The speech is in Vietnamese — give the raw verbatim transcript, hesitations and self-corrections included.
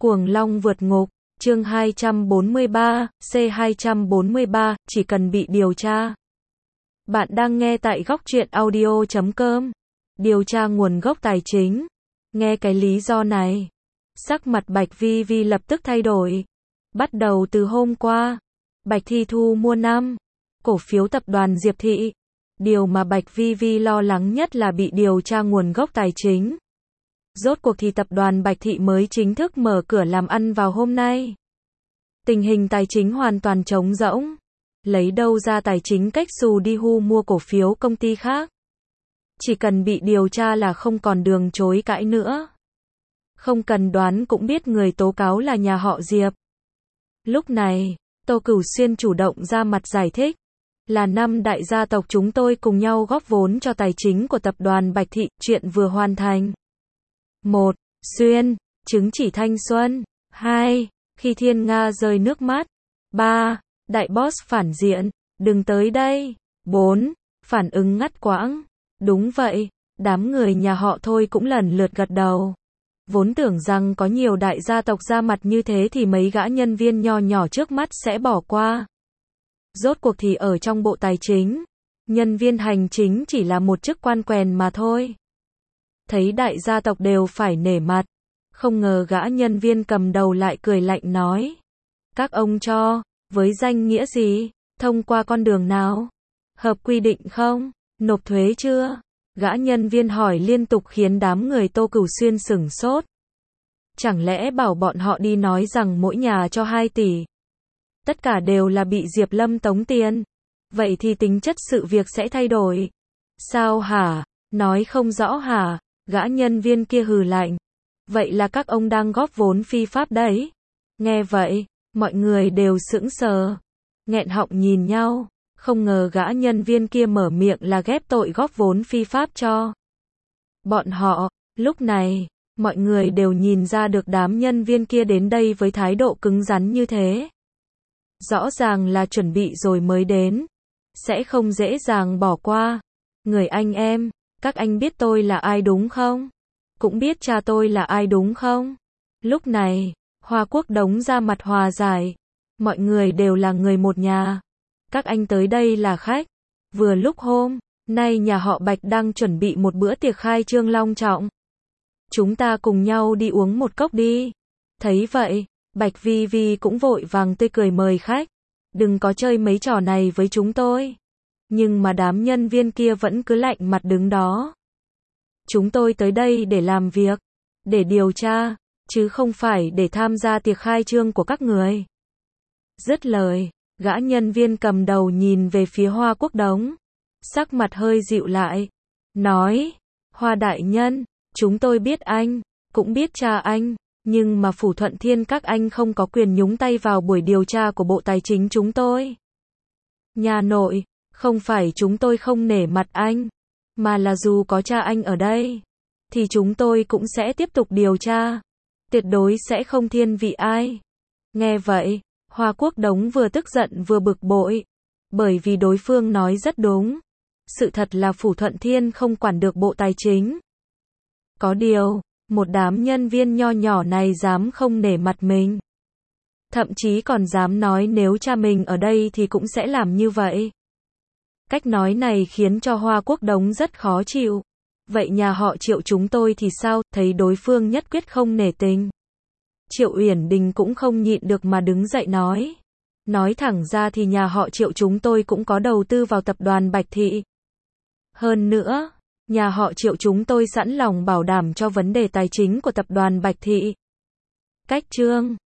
Cuồng long vượt ngục, chương hai trăm bốn mươi ba, C hai trăm bốn mươi ba, chỉ cần bị điều tra. Bạn đang nghe tại góc truyện audio chấm com. Điều tra nguồn gốc tài chính. Nghe cái lý do này, sắc mặt Bạch Vi Vi lập tức thay đổi. Bắt đầu từ hôm qua, Bạch Thi thu mua năm cổ phiếu tập đoàn Diệp Thị. Điều mà Bạch Vi Vi lo lắng nhất là bị điều tra nguồn gốc tài chính. Rốt cuộc thì tập đoàn Bạch Thị mới chính thức mở cửa làm ăn vào hôm nay. Tình hình tài chính hoàn toàn trống rỗng. Lấy đâu ra tài chính cách xù đi hu mua cổ phiếu công ty khác. Chỉ cần bị điều tra là không còn đường chối cãi nữa. Không cần đoán cũng biết người tố cáo là nhà họ Diệp. Lúc này, Tô Cửu Xuyên chủ động ra mặt giải thích. Là năm đại gia tộc chúng tôi cùng nhau góp vốn cho tài chính của tập đoàn Bạch Thị, chuyện vừa hoàn thành. một. Xuyên, chứng chỉ thanh xuân. hai. Khi Thiên Nga rơi nước mắt. ba. Đại boss phản diện, đừng tới đây. bốn. Phản ứng ngắt quãng. Đúng vậy, đám người nhà họ Thôi cũng lần lượt gật đầu. Vốn tưởng rằng có nhiều đại gia tộc ra mặt như thế thì mấy gã nhân viên nho nhỏ trước mắt sẽ bỏ qua. Rốt cuộc thì ở trong bộ tài chính, nhân viên hành chính chỉ là một chức quan quèn mà thôi. Thấy đại gia tộc đều phải nể mặt, không ngờ gã nhân viên cầm đầu lại cười lạnh nói. Các ông cho, với danh nghĩa gì, thông qua con đường nào? Hợp quy định không? Nộp thuế chưa? Gã nhân viên hỏi liên tục khiến đám người Tô Cửu Xuyên sửng sốt. Chẳng lẽ bảo bọn họ đi nói rằng mỗi nhà cho hai tỷ? Tất cả đều là bị Diệp Lâm tống tiền. Vậy thì tính chất sự việc sẽ thay đổi. Sao hả? Nói không rõ hả? Gã nhân viên kia hừ lạnh. Vậy là các ông đang góp vốn phi pháp đấy. Nghe vậy, mọi người đều sững sờ. Nghẹn họng nhìn nhau. Không ngờ gã nhân viên kia mở miệng là ghép tội góp vốn phi pháp cho bọn họ. Lúc này, mọi người đều nhìn ra được đám nhân viên kia đến đây với thái độ cứng rắn như thế. Rõ ràng là chuẩn bị rồi mới đến. Sẽ không dễ dàng bỏ qua. Người anh em, các anh biết tôi là ai đúng không? Cũng biết cha tôi là ai đúng không? Lúc này, Hoa Quốc Đống ra mặt hòa giải. Mọi người đều là người một nhà. Các anh tới đây là khách. Vừa lúc hôm nay nhà họ Bạch đang chuẩn bị một bữa tiệc khai trương long trọng. Chúng ta cùng nhau đi uống một cốc đi. Thấy vậy, Bạch Vi Vi cũng vội vàng tươi cười mời khách. Đừng có chơi mấy trò này với chúng tôi. Nhưng mà đám nhân viên kia vẫn cứ lạnh mặt đứng đó. Chúng tôi tới đây để làm việc, để điều tra, chứ không phải để tham gia tiệc khai trương của các người. Dứt lời, gã nhân viên cầm đầu nhìn về phía Hoa Quốc Đống. Sắc mặt hơi dịu lại. Nói, Hoa đại nhân, chúng tôi biết anh, cũng biết cha anh. Nhưng mà Phủ Thuận Thiên các anh không có quyền nhúng tay vào buổi điều tra của Bộ Tài chính chúng tôi. Nhà nội, không phải chúng tôi không nể mặt anh, mà là dù có cha anh ở đây, thì chúng tôi cũng sẽ tiếp tục điều tra. Tuyệt đối sẽ không thiên vị ai. Nghe vậy, Hoa Quốc Đống vừa tức giận vừa bực bội. Bởi vì đối phương nói rất đúng. Sự thật là Phủ Thuận Thiên không quản được Bộ Tài chính. Có điều, một đám nhân viên nho nhỏ này dám không nể mặt mình. Thậm chí còn dám nói nếu cha mình ở đây thì cũng sẽ làm như vậy. Cách nói này khiến cho Hoa Quốc Đống rất khó chịu. Vậy nhà họ Triệu chúng tôi thì sao? Thấy đối phương nhất quyết không nể tình, Triệu Uyển Đình cũng không nhịn được mà đứng dậy nói. Nói thẳng ra thì nhà họ Triệu chúng tôi cũng có đầu tư vào tập đoàn Bạch Thị. Hơn nữa, nhà họ Triệu chúng tôi sẵn lòng bảo đảm cho vấn đề tài chính của tập đoàn Bạch Thị. Cách chương